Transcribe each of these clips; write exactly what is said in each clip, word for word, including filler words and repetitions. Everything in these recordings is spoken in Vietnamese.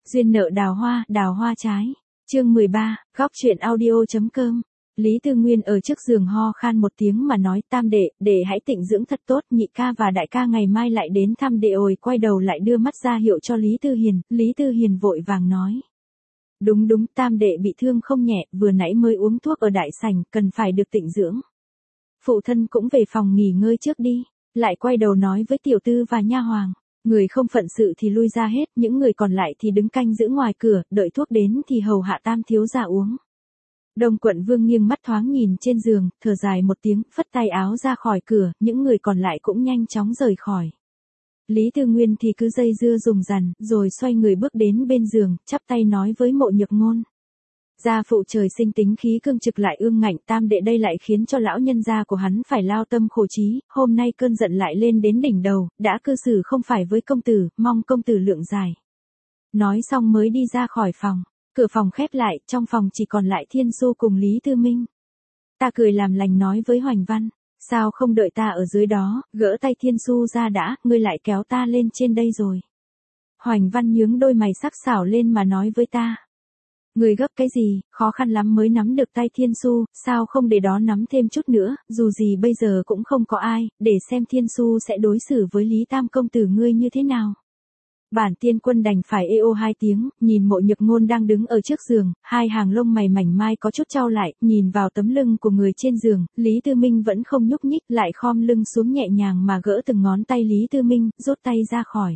Duyên nợ đào hoa, đào hoa trái. Chương mười ba, góc truyện audio.com. Lý Tư Nguyên ở trước giường ho khan một tiếng mà nói, Tam đệ, đệ hãy tịnh dưỡng thật tốt, nhị ca và đại ca ngày mai lại đến thăm đệ. Ồi quay đầu lại đưa mắt ra hiệu cho Lý Tư Hiền, Lý Tư Hiền vội vàng nói. Đúng đúng, Tam đệ bị thương không nhẹ, vừa nãy mới uống thuốc ở đại sảnh, cần phải được tịnh dưỡng. Phụ thân cũng về phòng nghỉ ngơi trước đi, lại quay đầu nói với tiểu tư và nha hoàng. Người không phận sự thì lui ra hết, những người còn lại thì đứng canh giữ ngoài cửa, đợi thuốc đến thì hầu hạ Tam thiếu gia uống. Đông Quận Vương nghiêng mắt thoáng nhìn trên giường, thở dài một tiếng, phất tay áo ra khỏi cửa, những người còn lại cũng nhanh chóng rời khỏi. Lý Tư Nguyên thì cứ dây dưa dùng dằn, rồi xoay người bước đến bên giường, chắp tay nói với Mộ Nhược Ngôn. Gia phụ trời sinh tính khí cương trực lại ương ngạnh, Tam đệ đây lại khiến cho lão nhân gia của hắn phải lao tâm khổ trí, hôm nay cơn giận lại lên đến đỉnh đầu, đã cư xử không phải với công tử, mong công tử lượng giải. Nói xong mới đi ra khỏi phòng, cửa phòng khép lại, trong phòng chỉ còn lại Thiên Xu cùng Lý Tư Minh. Ta cười làm lành nói với Hoành Văn, sao không đợi ta ở dưới đó, gỡ tay Thiên Xu ra đã, ngươi lại kéo ta lên trên đây rồi. Hoành Văn nhướng đôi mày sắc sảo lên mà nói với ta. Người gấp cái gì, khó khăn lắm mới nắm được tay Thiên Xu, sao không để đó nắm thêm chút nữa, dù gì bây giờ cũng không có ai, để xem Thiên Xu sẽ đối xử với Lý Tam công tử ngươi như thế nào. Bản Tiên Quân đành phải ê ô hai tiếng, nhìn Mộ Nhược Ngôn đang đứng ở trước giường, hai hàng lông mày mảnh mai có chút chau lại, nhìn vào tấm lưng của người trên giường, Lý Tư Minh vẫn không nhúc nhích, lại khom lưng xuống nhẹ nhàng mà gỡ từng ngón tay Lý Tư Minh, rút tay ra khỏi.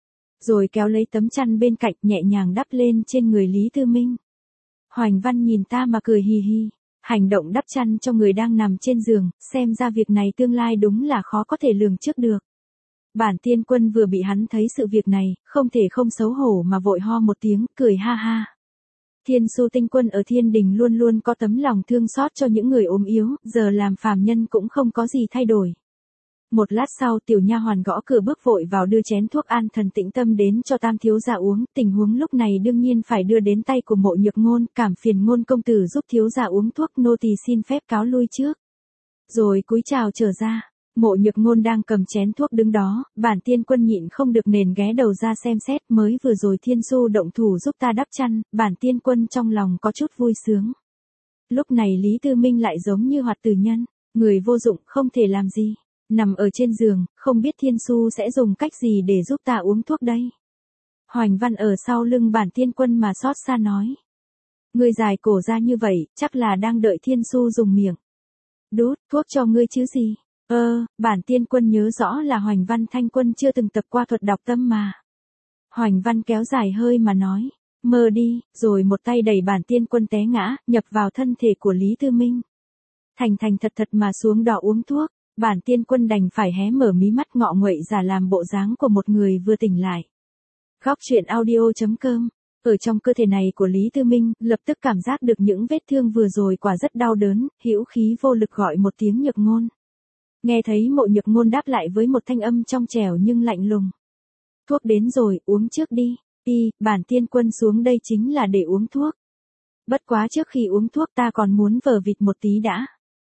Rồi kéo lấy tấm chăn bên cạnh nhẹ nhàng đắp lên trên người Lý Tư Minh. Hoành Văn nhìn ta mà cười hì hì, hành động đắp chăn cho người đang nằm trên giường, xem ra việc này tương lai đúng là khó có thể lường trước được. Bản Tiên Quân vừa bị hắn thấy sự việc này, không thể không xấu hổ mà vội ho một tiếng, cười ha ha. Thiên Xu Tinh Quân ở thiên đình luôn luôn có tấm lòng thương xót cho những người ốm yếu, giờ làm phàm nhân cũng không có gì thay đổi. Một lát sau tiểu nha hoàn gõ cửa bước vội vào đưa chén thuốc an thần tĩnh tâm đến cho Tam thiếu gia uống, tình huống lúc này đương nhiên phải đưa đến tay của Mộ Nhược Ngôn, cảm phiền Ngôn công tử giúp thiếu gia uống thuốc, nô tỳ xin phép cáo lui trước. Rồi cúi chào trở ra, Mộ Nhược Ngôn đang cầm chén thuốc đứng đó, Bản Tiên Quân nhịn không được nền ghé đầu ra xem xét, mới vừa rồi Thiên Xu động thủ giúp ta đắp chăn, Bản Tiên Quân trong lòng có chút vui sướng. Lúc này Lý Tư Minh lại giống như hoạt tử nhân, người vô dụng không thể làm gì. Nằm ở trên giường, không biết Thiên Xu sẽ dùng cách gì để giúp ta uống thuốc đây. Hoành Văn ở sau lưng Bản Tiên Quân mà xót xa nói. Ngươi dài cổ ra như vậy, chắc là đang đợi Thiên Xu dùng miệng. Đút, thuốc cho ngươi chứ gì. Ơ, Bản Tiên Quân nhớ rõ là Hoành Văn Thanh Quân chưa từng tập qua thuật đọc tâm mà. Hoành Văn kéo dài hơi mà nói. Mơ đi, rồi một tay đẩy Bản Tiên Quân té ngã, nhập vào thân thể của Lý Tư Minh. Thành thành thật thật mà xuống đỏ uống thuốc. Bản Tiên Quân đành phải hé mở mí mắt ngọ nguậy giả làm bộ dáng của một người vừa tỉnh lại. Góc truyện audio.com. Ở trong cơ thể này của Lý Tư Minh, lập tức cảm giác được những vết thương vừa rồi quả rất đau đớn, hữu khí vô lực gọi một tiếng Nhược Ngôn. Nghe thấy Mộ Nhược Ngôn đáp lại với một thanh âm trong trẻo nhưng lạnh lùng. Thuốc đến rồi, uống trước đi. Y, Bản Tiên Quân xuống đây chính là để uống thuốc. Bất quá trước khi uống thuốc ta còn muốn vờ vịt một tí đã.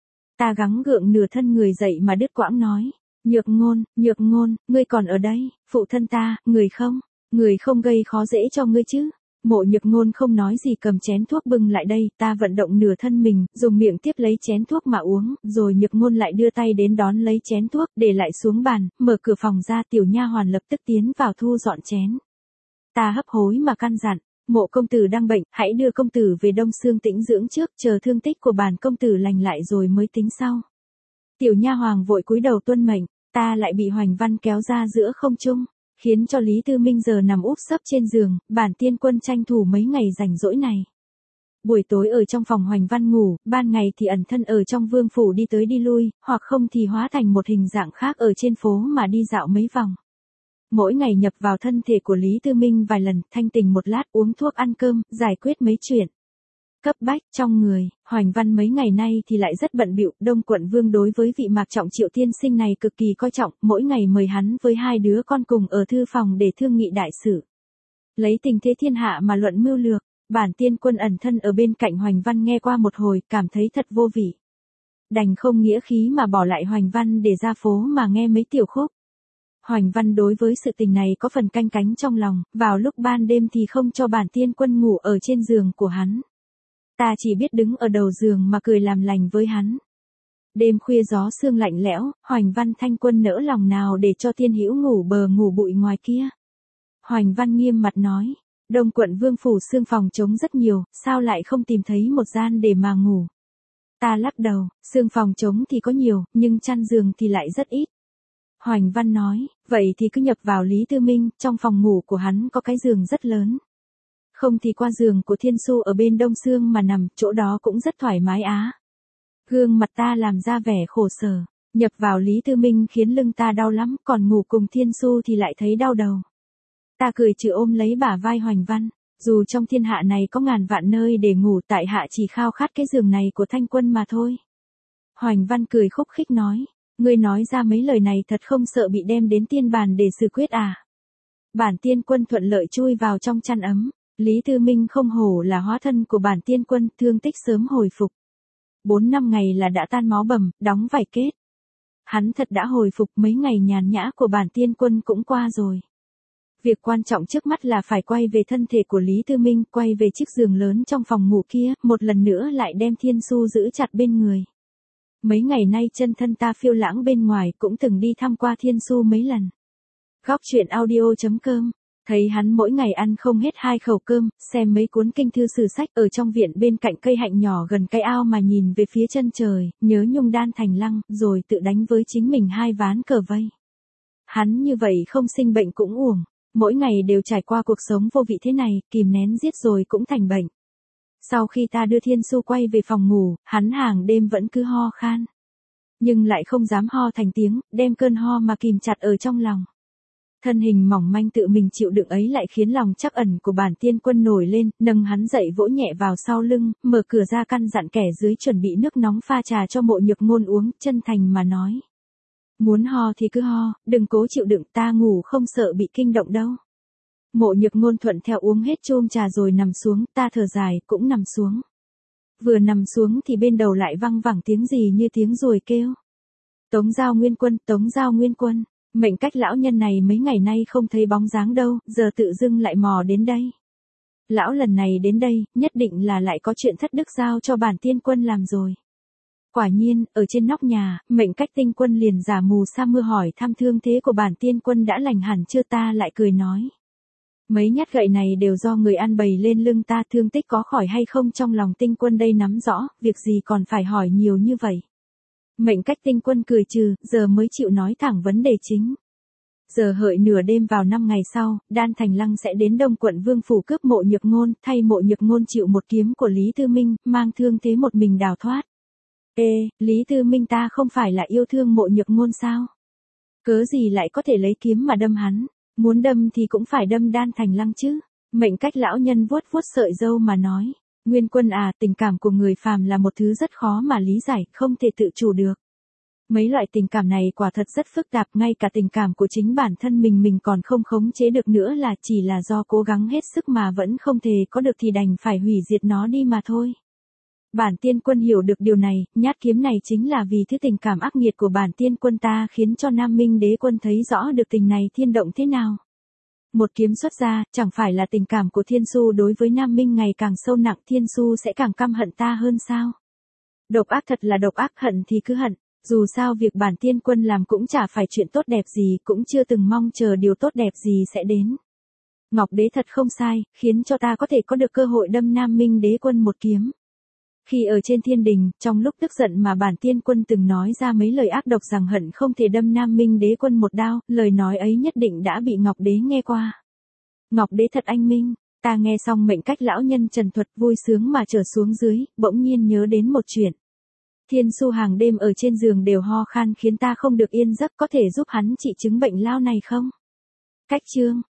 Ta gắng gượng nửa thân người dậy mà đứt quãng nói. Nhược Ngôn, Nhược Ngôn, ngươi còn ở đây, phụ thân ta, người không, người không gây khó dễ cho ngươi chứ. Mộ Nhược Ngôn không nói gì cầm chén thuốc bưng lại đây, ta vận động nửa thân mình, dùng miệng tiếp lấy chén thuốc mà uống, rồi Nhược Ngôn lại đưa tay đến đón lấy chén thuốc, để lại xuống bàn, mở cửa phòng ra tiểu nha hoàn lập tức tiến vào thu dọn chén. Ta hấp hối mà căn dặn. Mộ công tử đang bệnh, hãy đưa công tử về Đông Xương tĩnh dưỡng trước, chờ thương tích của bản công tử lành lại rồi mới tính sau. Tiểu nha hoàng vội cúi đầu tuân mệnh, ta lại bị Hoành Văn kéo ra giữa không trung, khiến cho Lý Tư Minh giờ nằm úp sấp trên giường, Bản Tiên Quân tranh thủ mấy ngày rảnh rỗi này. Buổi tối ở trong phòng Hoành Văn ngủ, ban ngày thì ẩn thân ở trong vương phủ đi tới đi lui, hoặc không thì hóa thành một hình dạng khác ở trên phố mà đi dạo mấy vòng. Mỗi ngày nhập vào thân thể của Lý Tư Minh vài lần, thanh tình một lát uống thuốc ăn cơm, giải quyết mấy chuyện cấp bách trong người. Hoành Văn mấy ngày nay thì lại rất bận bịu, Đông Quận Vương đối với vị Mạc Trọng Triệu tiên sinh này cực kỳ coi trọng, mỗi ngày mời hắn với hai đứa con cùng ở thư phòng để thương nghị đại sự. Lấy tình thế thiên hạ mà luận mưu lược, Bản Tiên Quân ẩn thân ở bên cạnh Hoành Văn nghe qua một hồi, cảm thấy thật vô vị. Đành không nghĩa khí mà bỏ lại Hoành Văn để ra phố mà nghe mấy tiểu khúc. Hoành Văn đối với sự tình này có phần canh cánh trong lòng, vào lúc ban đêm thì không cho bản tiên quân ngủ ở trên giường của hắn. Ta chỉ biết đứng ở đầu giường mà cười làm lành với hắn. Đêm khuya gió sương lạnh lẽo, Hoành Văn Thanh Quân nỡ lòng nào để cho Tiên Hữu ngủ bờ ngủ bụi ngoài kia. Hoành Văn nghiêm mặt nói, Đông quận Vương phủ xương phòng trống rất nhiều, sao lại không tìm thấy một gian để mà ngủ? Ta lắc đầu, xương phòng trống thì có nhiều, nhưng chăn giường thì lại rất ít. Hoành Văn nói, vậy thì cứ nhập vào Lý Tư Minh, trong phòng ngủ của hắn có cái giường rất lớn. Không thì qua giường của Thiên Su ở bên đông xương mà nằm, chỗ đó cũng rất thoải mái á. Gương mặt ta làm ra vẻ khổ sở, nhập vào Lý Tư Minh khiến lưng ta đau lắm, còn ngủ cùng Thiên Su thì lại thấy đau đầu. Ta cười trừ ôm lấy bả vai Hoành Văn, dù trong thiên hạ này có ngàn vạn nơi để ngủ, tại hạ chỉ khao khát cái giường này của Thanh Quân mà thôi. Hoành Văn cười khúc khích nói, ngươi nói ra mấy lời này thật không sợ bị đem đến tiên bàn để xử quyết à? Bản tiên quân thuận lợi chui vào trong chăn ấm, Lý Tư Minh không hổ là hóa thân của bản tiên quân, thương tích sớm hồi phục. Bốn năm ngày là đã tan máu bầm, đóng vảy kết. Hắn thật đã hồi phục, mấy ngày nhàn nhã của bản tiên quân cũng qua rồi. Việc quan trọng trước mắt là phải quay về thân thể của Lý Tư Minh, quay về chiếc giường lớn trong phòng ngủ kia, một lần nữa lại đem Thiên Su giữ chặt bên người. Mấy ngày nay chân thân ta phiêu lãng bên ngoài, cũng từng đi thăm qua Thiên Su mấy lần. Góc truyện audio chấm com, thấy hắn mỗi ngày ăn không hết hai khẩu cơm, xem mấy cuốn kinh thư sử sách ở trong viện bên cạnh cây hạnh nhỏ gần cái ao mà nhìn về phía chân trời, nhớ nhung Đan Thành Lăng, rồi tự đánh với chính mình hai ván cờ vây. Hắn như vậy không sinh bệnh cũng uổng, mỗi ngày đều trải qua cuộc sống vô vị thế này, kìm nén giết rồi cũng thành bệnh. Sau khi ta đưa Thiên Su quay về phòng ngủ, hắn hàng đêm vẫn cứ ho khan. Nhưng lại không dám ho thành tiếng, đem cơn ho mà kìm chặt ở trong lòng. Thân hình mỏng manh tự mình chịu đựng ấy lại khiến lòng trắc ẩn của bản tiên quân nổi lên, nâng hắn dậy vỗ nhẹ vào sau lưng, mở cửa ra căn dặn kẻ dưới chuẩn bị nước nóng pha trà cho Mộ Nhược Ngôn uống, chân thành mà nói. Muốn ho thì cứ ho, đừng cố chịu đựng, ta ngủ không sợ bị kinh động đâu. Mộ Nhược Ngôn thuận theo uống hết chôm trà rồi nằm xuống, ta thở dài, cũng nằm xuống. Vừa nằm xuống thì bên đầu lại văng vẳng tiếng gì như tiếng ruồi kêu. Tống Giao Nguyên Quân, Tống Giao Nguyên Quân, mệnh cách lão nhân này mấy ngày nay không thấy bóng dáng đâu, giờ tự dưng lại mò đến đây. Lão lần này đến đây, nhất định là lại có chuyện thất đức giao cho bản tiên quân làm rồi. Quả nhiên, ở trên nóc nhà, mệnh cách tinh quân liền giả mù sa mưa hỏi thăm thương thế của bản tiên quân đã lành hẳn chưa, ta lại cười nói. Mấy nhát gậy này đều do người ăn bầy lên lưng ta, thương tích có khỏi hay không trong lòng tinh quân đây nắm rõ, việc gì còn phải hỏi nhiều như vậy. Mệnh cách tinh quân cười trừ, giờ mới chịu nói thẳng vấn đề chính. Giờ hợi nửa đêm vào năm ngày sau, Đan Thành Lăng sẽ đến Đông quận Vương phủ cướp Mộ Nhược Ngôn, thay Mộ Nhược Ngôn chịu một kiếm của Lý Tư Minh, mang thương thế một mình đào thoát. Ê, Lý Tư Minh ta không phải là yêu thương Mộ Nhược Ngôn sao? Cớ gì lại có thể lấy kiếm mà đâm hắn? Muốn đâm thì cũng phải đâm Đan Thành Lăng chứ. Mệnh cách lão nhân vuốt vuốt sợi râu mà nói. Nguyên Quân à, tình cảm của người phàm là một thứ rất khó mà lý giải, không thể tự chủ được. Mấy loại tình cảm này quả thật rất phức tạp, ngay cả tình cảm của chính bản thân mình mình còn không khống chế được nữa, là chỉ là do cố gắng hết sức mà vẫn không thể có được thì đành phải hủy diệt nó đi mà thôi. Bản tiên quân hiểu được điều này, nhát kiếm này chính là vì thứ tình cảm ác nghiệt của bản tiên quân ta khiến cho Nam Minh Đế quân thấy rõ được tình này thiên động thế nào. Một kiếm xuất ra, chẳng phải là tình cảm của Thiên Su đối với Nam Minh ngày càng sâu nặng, Thiên Su sẽ càng căm hận ta hơn sao? Độc ác thật là độc ác, hận thì cứ hận, dù sao việc bản tiên quân làm cũng chả phải chuyện tốt đẹp gì, cũng chưa từng mong chờ điều tốt đẹp gì sẽ đến. Ngọc Đế thật không sai, khiến cho ta có thể có được cơ hội đâm Nam Minh Đế quân một kiếm. Khi ở trên thiên đình, trong lúc tức giận mà bản tiên quân từng nói ra mấy lời ác độc rằng hận không thể đâm Nam Minh Đế quân một đao, lời nói ấy nhất định đã bị Ngọc Đế nghe qua. Ngọc Đế thật anh minh, ta nghe xong mệnh cách lão nhân trần thuật vui sướng mà trở xuống dưới, bỗng nhiên nhớ đến một chuyện. Thiên Su hàng đêm ở trên giường đều ho khan khiến ta không được yên giấc, có thể giúp hắn trị chứng bệnh lao này không? Cách chương